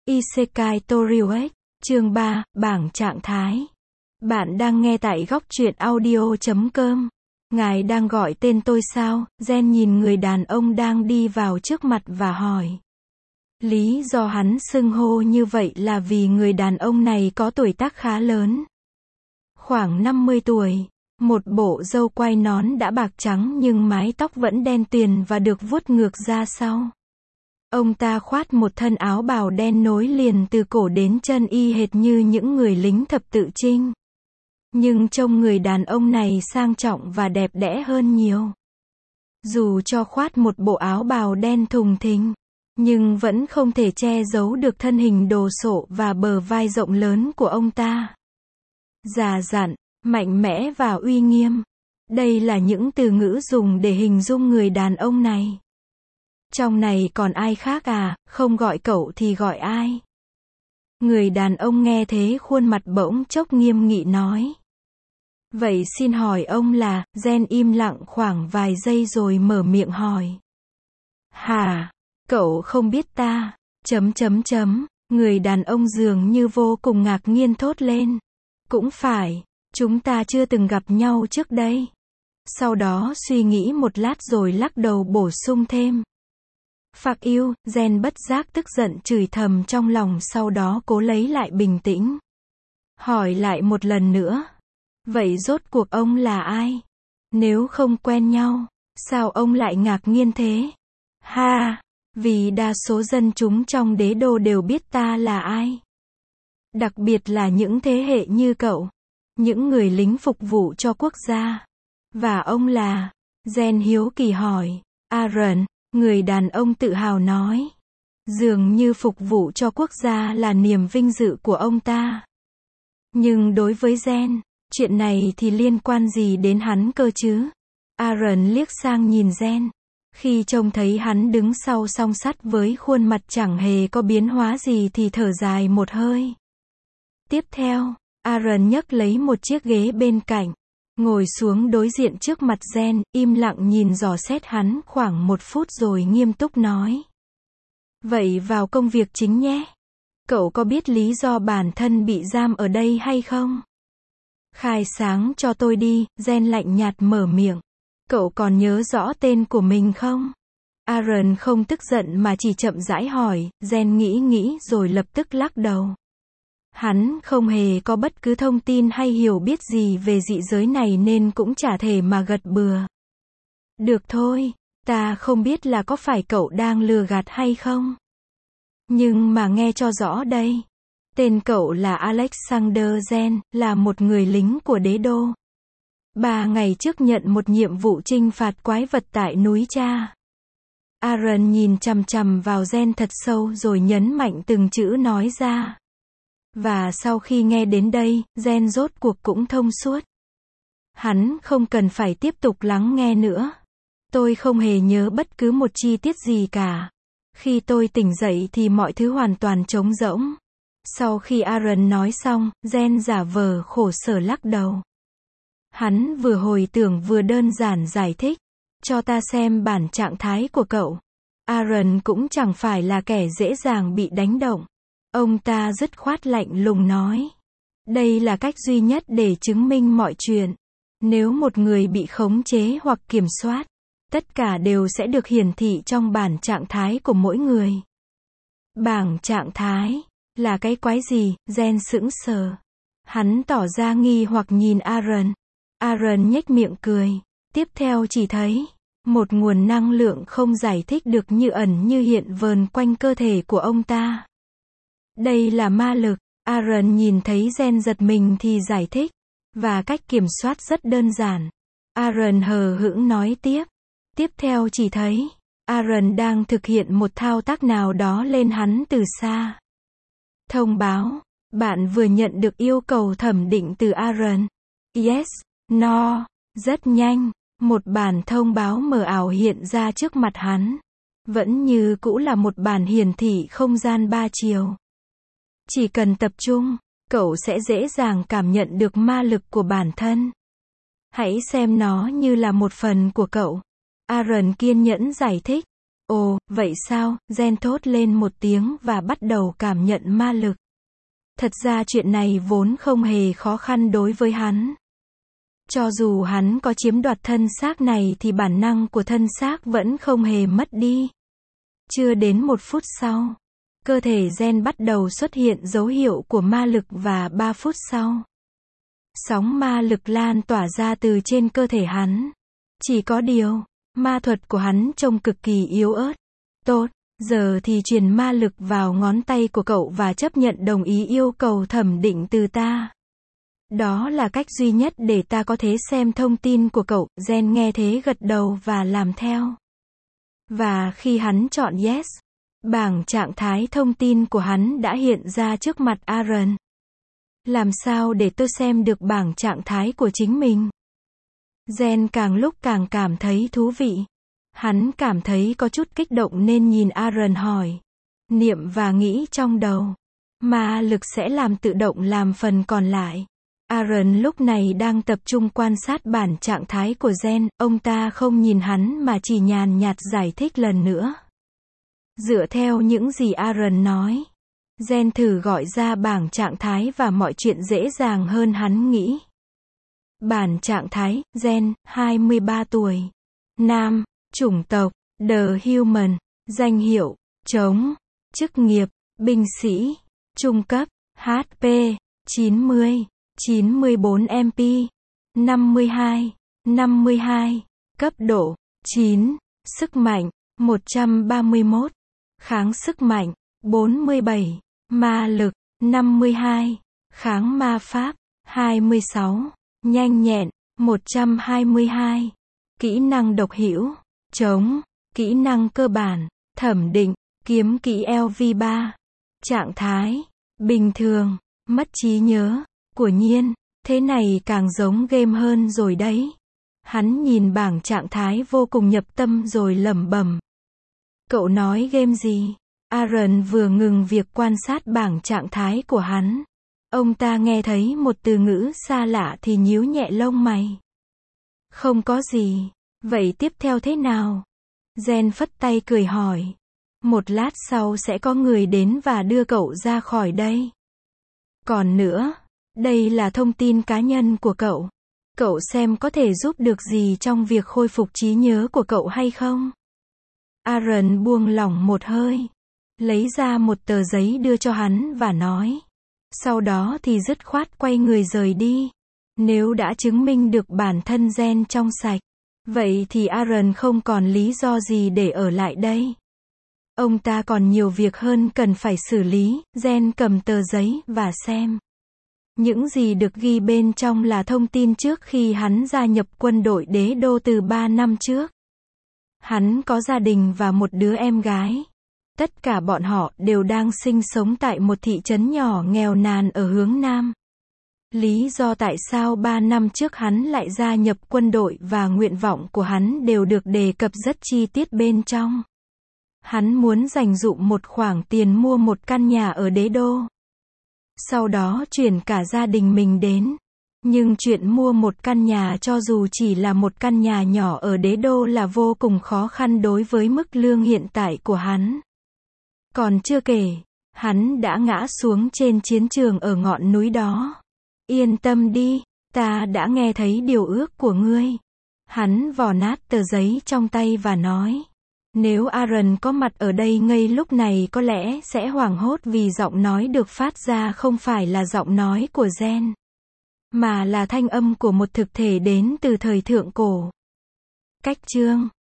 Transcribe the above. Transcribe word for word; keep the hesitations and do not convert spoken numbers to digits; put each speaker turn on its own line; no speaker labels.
Isekai Toriuet, chương ba, bảng trạng thái. Bạn đang nghe tại góc truyện audio chấm com. Ngài đang gọi tên tôi sao? Gen nhìn người đàn ông đang đi vào trước mặt và hỏi. Lý do hắn xưng hô như vậy là vì người đàn ông này có tuổi tác khá lớn. Khoảng năm mươi tuổi. Một bộ râu quai nón đã bạc trắng nhưng mái tóc vẫn đen tuyền và được vuốt ngược ra sau. Ông ta khoác một thân áo bào đen nối liền từ cổ đến chân y hệt như những người lính thập tự chinh. Nhưng trông người đàn ông này sang trọng và đẹp đẽ hơn nhiều. Dù cho khoác một bộ áo bào đen thùng thình, nhưng vẫn không thể che giấu được thân hình đồ sộ và bờ vai rộng lớn của ông ta. Già dặn, mạnh mẽ và uy nghiêm. Đây là những từ ngữ dùng để hình dung người đàn ông này. Trong này còn ai khác à, không gọi cậu thì gọi ai? Người đàn ông nghe thế khuôn mặt bỗng chốc nghiêm nghị nói. Vậy xin hỏi ông là, Gen im lặng khoảng vài giây rồi mở miệng hỏi. Hả? Cậu không biết ta? Chấm chấm chấm, người đàn ông dường như vô cùng ngạc nhiên thốt lên. Cũng phải, chúng ta chưa từng gặp nhau trước đây. Sau đó suy nghĩ một lát rồi lắc đầu bổ sung thêm. Phạc yêu, Gen bất giác tức giận chửi thầm trong lòng, sau đó cố lấy lại bình tĩnh. Hỏi lại một lần nữa. Vậy rốt cuộc ông là ai? Nếu không quen nhau, sao ông lại ngạc nhiên thế? Ha, vì đa số dân chúng trong đế đô đều biết ta là ai. Đặc biệt là những thế hệ như cậu. Những người lính phục vụ cho quốc gia. Và ông là? Gen hiếu kỳ hỏi. Aaron. Người đàn ông tự hào nói. Dường như phục vụ cho quốc gia là niềm vinh dự của ông ta. Nhưng đối với Gen, chuyện này thì liên quan gì đến hắn cơ chứ? Aaron liếc sang nhìn Gen. Khi trông thấy hắn đứng sau song sắt với khuôn mặt chẳng hề có biến hóa gì thì thở dài một hơi. Tiếp theo, Aaron nhấc lấy một chiếc ghế bên cạnh. Ngồi xuống đối diện trước mặt Gen, im lặng nhìn dò xét hắn khoảng một phút rồi nghiêm túc nói. Vậy vào công việc chính nhé. Cậu có biết lý do bản thân bị giam ở đây hay không? Khai sáng cho tôi đi, Gen lạnh nhạt mở miệng. Cậu còn nhớ rõ tên của mình không? Aaron không tức giận mà chỉ chậm rãi hỏi, Gen nghĩ nghĩ rồi lập tức lắc đầu. Hắn không hề có bất cứ thông tin hay hiểu biết gì về dị giới này nên cũng chả thể mà gật bừa. Được thôi, ta không biết là có phải cậu đang lừa gạt hay không. Nhưng mà nghe cho rõ đây. Tên cậu là Alexander Gen, là một người lính của đế đô. Ba ngày trước nhận một nhiệm vụ trinh phạt quái vật tại núi Cha. Aaron nhìn chằm chằm vào Gen thật sâu rồi nhấn mạnh từng chữ nói ra. Và sau khi nghe đến đây, Gen rốt cuộc cũng thông suốt. Hắn không cần phải tiếp tục lắng nghe nữa. Tôi không hề nhớ bất cứ một chi tiết gì cả. Khi tôi tỉnh dậy thì mọi thứ hoàn toàn trống rỗng. Sau khi Aaron nói xong, Gen giả vờ khổ sở lắc đầu. Hắn vừa hồi tưởng vừa đơn giản giải thích. Cho ta xem bản trạng thái của cậu. Aaron cũng chẳng phải là kẻ dễ dàng bị đánh động. Ông ta dứt khoát lạnh lùng nói. Đây là cách duy nhất để chứng minh mọi chuyện. Nếu một người bị khống chế hoặc kiểm soát, tất cả đều sẽ được hiển thị trong bản trạng thái của mỗi người. Bảng trạng thái là cái quái gì? Gen sững sờ. Hắn tỏ ra nghi hoặc nhìn Aaron. Aaron nhếch miệng cười. Tiếp theo chỉ thấy một nguồn năng lượng không giải thích được như ẩn như hiện vờn quanh cơ thể của ông ta. Đây là ma lực. Aaron nhìn thấy Gen giật mình thì giải thích. Và cách kiểm soát rất đơn giản. Aaron hờ hững nói tiếp. Tiếp theo chỉ thấy Aaron đang thực hiện một thao tác nào đó lên hắn từ xa. Thông báo. Bạn vừa nhận được yêu cầu thẩm định từ Aaron. Yes, no. Rất nhanh. Một bản thông báo mờ ảo hiện ra trước mặt hắn. Vẫn như cũ là một bản hiển thị không gian ba chiều. Chỉ cần tập trung, cậu sẽ dễ dàng cảm nhận được ma lực của bản thân. Hãy xem nó như là một phần của cậu. Aaron kiên nhẫn giải thích. Ồ, vậy sao, Gen thốt lên một tiếng và bắt đầu cảm nhận ma lực. Thật ra chuyện này vốn không hề khó khăn đối với hắn. Cho dù hắn có chiếm đoạt thân xác này thì bản năng của thân xác vẫn không hề mất đi. Chưa đến một phút sau, cơ thể Gen bắt đầu xuất hiện dấu hiệu của ma lực và ba phút sau, sóng ma lực lan tỏa ra từ trên cơ thể hắn. Chỉ có điều, ma thuật của hắn trông cực kỳ yếu ớt. Tốt, giờ thì truyền ma lực vào ngón tay của cậu và chấp nhận đồng ý yêu cầu thẩm định từ ta. Đó là cách duy nhất để ta có thể xem thông tin của cậu. Gen nghe thế gật đầu và làm theo. Và khi hắn chọn yes, bảng trạng thái thông tin của hắn đã hiện ra trước mặt Aaron. Làm sao để tôi xem được bảng trạng thái của chính mình? Gen càng lúc càng cảm thấy thú vị. Hắn cảm thấy có chút kích động nên nhìn Aaron hỏi. Niệm và nghĩ trong đầu. Ma lực sẽ làm tự động làm phần còn lại. Aaron lúc này đang tập trung quan sát bản trạng thái của Gen. Ông ta không nhìn hắn mà chỉ nhàn nhạt giải thích lần nữa. Dựa theo những gì Aaron nói, Gen thử gọi ra bảng trạng thái và mọi chuyện dễ dàng hơn hắn nghĩ. Bản trạng thái, Gen, hai mươi ba tuổi. Nam, chủng tộc, The Human, danh hiệu, trống, chức nghiệp, binh sĩ, trung cấp, hát pê, chín mươi, chín mươi bốn em pê, năm mươi hai, năm mươi hai, cấp độ, chín, sức mạnh, một trăm ba mươi mốt, kháng sức mạnh, bốn mươi bảy, ma lực, năm mươi hai, kháng ma pháp, hai mươi sáu, nhanh nhẹn, một trăm hai mươi hai, kỹ năng độc hữu, trống, kỹ năng cơ bản, thẩm định, kiếm kỹ L V ba, trạng thái, bình thường, mất trí nhớ, của nhiên, thế này càng giống game hơn rồi đấy. Hắn nhìn bảng trạng thái vô cùng nhập tâm rồi lẩm bẩm. Cậu nói game gì? Aaron vừa ngừng việc quan sát bảng trạng thái của hắn. Ông ta nghe thấy một từ ngữ xa lạ thì nhíu nhẹ lông mày. Không có gì. Vậy tiếp theo thế nào? Gen phất tay cười hỏi. Một lát sau sẽ có người đến và đưa cậu ra khỏi đây. Còn nữa, đây là thông tin cá nhân của cậu. Cậu xem có thể giúp được gì trong việc khôi phục trí nhớ của cậu hay không? Aaron buông lỏng một hơi, lấy ra một tờ giấy đưa cho hắn và nói. Sau đó thì dứt khoát quay người rời đi. Nếu đã chứng minh được bản thân Gen trong sạch, vậy thì Aaron không còn lý do gì để ở lại đây. Ông ta còn nhiều việc hơn cần phải xử lý. Gen cầm tờ giấy và xem. Những gì được ghi bên trong là thông tin trước khi hắn gia nhập quân đội đế đô từ ba năm trước. Hắn có gia đình và một đứa em gái. Tất cả bọn họ đều đang sinh sống tại một thị trấn nhỏ nghèo nàn ở hướng Nam. Lý do tại sao ba năm trước hắn lại gia nhập quân đội và nguyện vọng của hắn đều được đề cập rất chi tiết bên trong. Hắn muốn dành dụm một khoản tiền mua một căn nhà ở đế đô. Sau đó chuyển cả gia đình mình đến. Nhưng chuyện mua một căn nhà cho dù chỉ là một căn nhà nhỏ ở đế đô là vô cùng khó khăn đối với mức lương hiện tại của hắn. Còn chưa kể, hắn đã ngã xuống trên chiến trường ở ngọn núi đó. Yên tâm đi, ta đã nghe thấy điều ước của ngươi. Hắn vò nát tờ giấy trong tay và nói. Nếu Aaron có mặt ở đây ngay lúc này có lẽ sẽ hoảng hốt vì giọng nói được phát ra không phải là giọng nói của Gen, mà là thanh âm của một thực thể đến từ thời thượng cổ. Cách chương